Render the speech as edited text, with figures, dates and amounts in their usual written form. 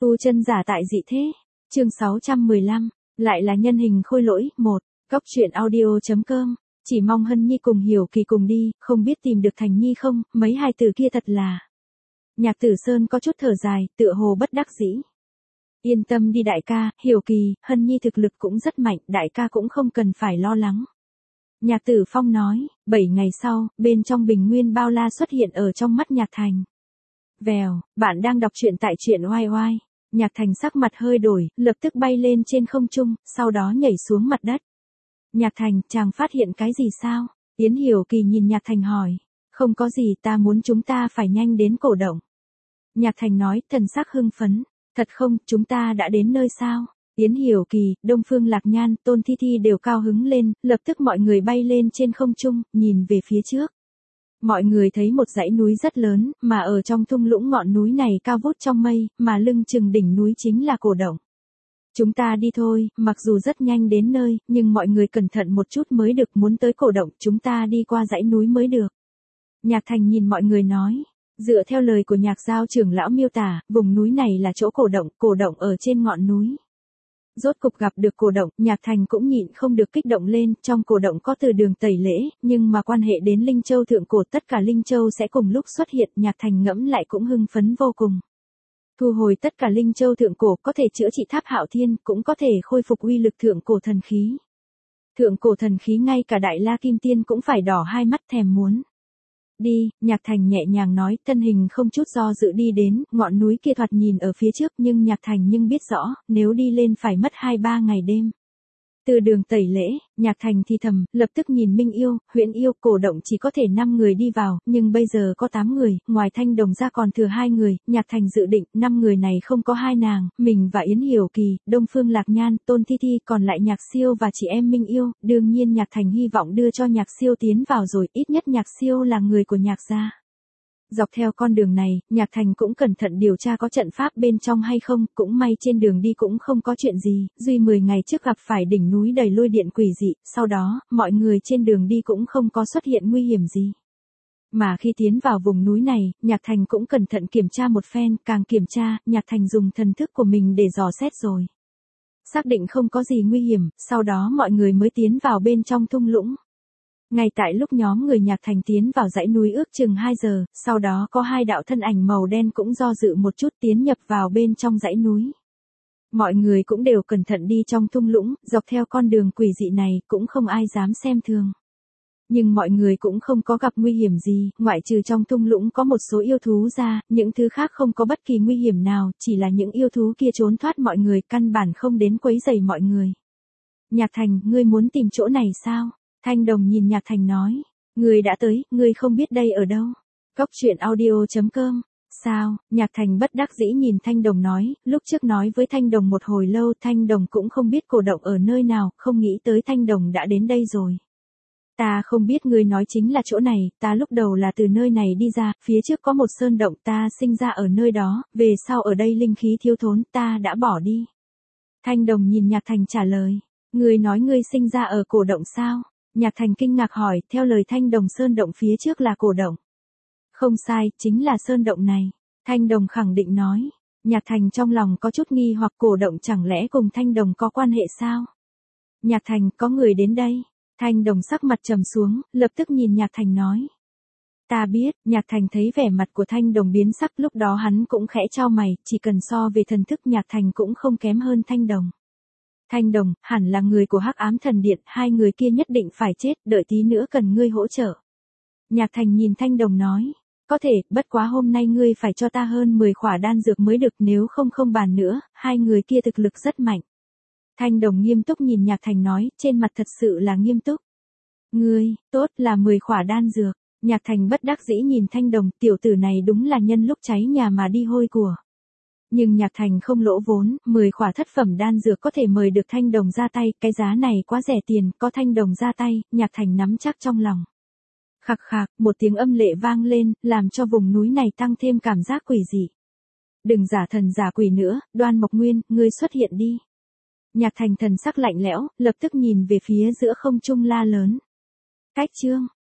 Tu chân giả tại dị thế. Chương 615, lại là nhân hình khôi lỗi. 1. Góc truyện audio.com. Chỉ mong Hân Nhi cùng Hiểu Kỳ cùng đi, không biết tìm được Thành Nhi không, mấy hai từ kia thật là. Nhạc Tử Sơn có chút thở dài, tựa hồ bất đắc dĩ. Yên tâm đi đại ca, Hiểu Kỳ, Hân Nhi thực lực cũng rất mạnh, đại ca cũng không cần phải lo lắng. Nhạc Tử Phong nói. 7 ngày sau, bên trong bình nguyên bao la xuất hiện ở trong mắt Nhạc Thành. Vèo, bạn đang đọc truyện tại truyện oai oai. Nhạc Thành sắc mặt hơi đổi, lập tức bay lên trên không trung, sau đó nhảy xuống mặt đất. Nhạc Thành, chàng phát hiện cái gì sao? Yến Hiểu Kỳ nhìn Nhạc Thành hỏi. Không có gì, ta muốn chúng ta phải nhanh đến cổ động. Nhạc Thành nói, thần sắc hưng phấn. Thật không, chúng ta đã đến nơi sao? Yến Hiểu Kỳ, Đông Phương Lạc Nhan, Tôn Thi Thi đều cao hứng lên, lập tức mọi người bay lên trên không trung, nhìn về phía trước. Mọi người thấy một dãy núi rất lớn, mà ở trong thung lũng ngọn núi này cao vút trong mây, mà lưng chừng đỉnh núi chính là cổ động. Chúng ta đi thôi, mặc dù rất nhanh đến nơi, nhưng mọi người cẩn thận một chút mới được, muốn tới cổ động, chúng ta đi qua dãy núi mới được. Nhạc Thành nhìn mọi người nói. Dựa theo lời của Nhạc Giao trưởng lão miêu tả, vùng núi này là chỗ cổ động ở trên ngọn núi. Rốt cục gặp được cổ động, Nhạc Thành cũng nhịn không được kích động lên, trong cổ động có từ đường tẩy lễ, nhưng mà quan hệ đến Linh Châu thượng cổ, tất cả Linh Châu sẽ cùng lúc xuất hiện, Nhạc Thành ngẫm lại cũng hưng phấn vô cùng. Thu hồi tất cả Linh Châu thượng cổ, có thể chữa trị Tháp Hạo Thiên, cũng có thể khôi phục uy lực thượng cổ thần khí. Thượng cổ thần khí ngay cả Đại La Kim Tiên cũng phải đỏ hai mắt thèm muốn. Đi, Nhạc Thành nhẹ nhàng nói, thân hình không chút do dự đi đến, ngọn núi kia thoạt nhìn ở phía trước nhưng Nhạc Thành biết rõ, nếu đi lên phải mất 2-3 ngày đêm. Từ đường tẩy lễ, Nhạc Thành thì thầm, lập tức nhìn Minh Yêu, Huyễn Yêu, cổ động chỉ có thể 5 người đi vào, nhưng bây giờ có 8 người, ngoài Thanh Đồng ra còn thừa 2 người, Nhạc Thành dự định, 5 người này không có 2 nàng, mình và Yến Hiểu Kỳ, Đông Phương Lạc Nhan, Tôn Thi Thi, còn lại Nhạc Siêu và chị em Minh Yêu, đương nhiên Nhạc Thành hy vọng đưa cho Nhạc Siêu tiến vào rồi, ít nhất Nhạc Siêu là người của Nhạc gia. Dọc theo con đường này, Nhạc Thành cũng cẩn thận điều tra có trận pháp bên trong hay không, cũng may trên đường đi cũng không có chuyện gì, duy 10 ngày trước gặp phải đỉnh núi đầy lôi điện quỷ dị, sau đó, mọi người trên đường đi cũng không có xuất hiện nguy hiểm gì. Mà khi tiến vào vùng núi này, Nhạc Thành cũng cẩn thận kiểm tra một phen, càng kiểm tra, Nhạc Thành dùng thần thức của mình để dò xét rồi. Xác định không có gì nguy hiểm, sau đó mọi người mới tiến vào bên trong thung lũng. Ngay tại lúc nhóm người Nhạc Thành tiến vào dãy núi ước chừng 2 giờ, sau đó có 2 đạo thân ảnh màu đen cũng do dự một chút tiến nhập vào bên trong dãy núi. Mọi người cũng đều cẩn thận đi trong thung lũng, dọc theo con đường quỷ dị này cũng không ai dám xem thường. Nhưng mọi người cũng không có gặp nguy hiểm gì, ngoại trừ trong thung lũng có một số yêu thú ra, những thứ khác không có bất kỳ nguy hiểm nào, chỉ là những yêu thú kia trốn thoát mọi người, căn bản không đến quấy rầy mọi người. Nhạc Thành, ngươi muốn tìm chỗ này sao? Thanh Đồng nhìn Nhạc Thành nói, ngươi đã tới, ngươi không biết đây ở đâu. Góc truyện audio.com. Sao? Nhạc Thành bất đắc dĩ nhìn Thanh Đồng nói, lúc trước nói với Thanh Đồng một hồi lâu, Thanh Đồng cũng không biết cổ động ở nơi nào, không nghĩ tới Thanh Đồng đã đến đây rồi. Ta không biết ngươi nói chính là chỗ này, ta lúc đầu là từ nơi này đi ra, phía trước có một sơn động, ta sinh ra ở nơi đó, về sau ở đây linh khí thiếu thốn, ta đã bỏ đi. Thanh Đồng nhìn Nhạc Thành trả lời, ngươi nói ngươi sinh ra ở cổ động sao? Nhạc Thành kinh ngạc hỏi, theo lời Thanh Đồng sơn động phía trước là cổ động. Không sai, chính là sơn động này. Thanh Đồng khẳng định nói. Nhạc Thành trong lòng có chút nghi hoặc cổ động chẳng lẽ cùng Thanh Đồng có quan hệ sao? Nhạc Thành, có người đến đây. Thanh Đồng sắc mặt trầm xuống, lập tức nhìn Nhạc Thành nói. Ta biết, Nhạc Thành thấy vẻ mặt của Thanh Đồng biến sắc, lúc đó hắn cũng khẽ chau mày, chỉ cần so về thần thức Nhạc Thành cũng không kém hơn Thanh Đồng. Thanh Đồng, hẳn là người của Hắc Ám Thần Điện, 2 người kia nhất định phải chết, đợi tí nữa cần ngươi hỗ trợ. Nhạc Thành nhìn Thanh Đồng nói, có thể, bất quá hôm nay ngươi phải cho ta hơn 10 khỏa đan dược mới được, nếu không bàn nữa, 2 người kia thực lực rất mạnh. Thanh Đồng nghiêm túc nhìn Nhạc Thành nói, trên mặt thật sự là nghiêm túc. Ngươi, tốt là 10 khỏa đan dược. Nhạc Thành bất đắc dĩ nhìn Thanh Đồng, tiểu tử này đúng là nhân lúc cháy nhà mà đi hôi của. Nhưng Nhạc Thành không lỗ vốn, 10 khỏa thất phẩm đan dược có thể mời được Thanh Đồng ra tay, cái giá này quá rẻ tiền, có Thanh Đồng ra tay, Nhạc Thành nắm chắc trong lòng. Khạc khạc, một tiếng âm lệ vang lên, làm cho vùng núi này tăng thêm cảm giác quỷ dị. Đừng giả thần giả quỷ nữa, Đoan Mộc Nguyên, ngươi xuất hiện đi. Nhạc Thành thần sắc lạnh lẽo, lập tức nhìn về phía giữa không trung la lớn. Cách chương.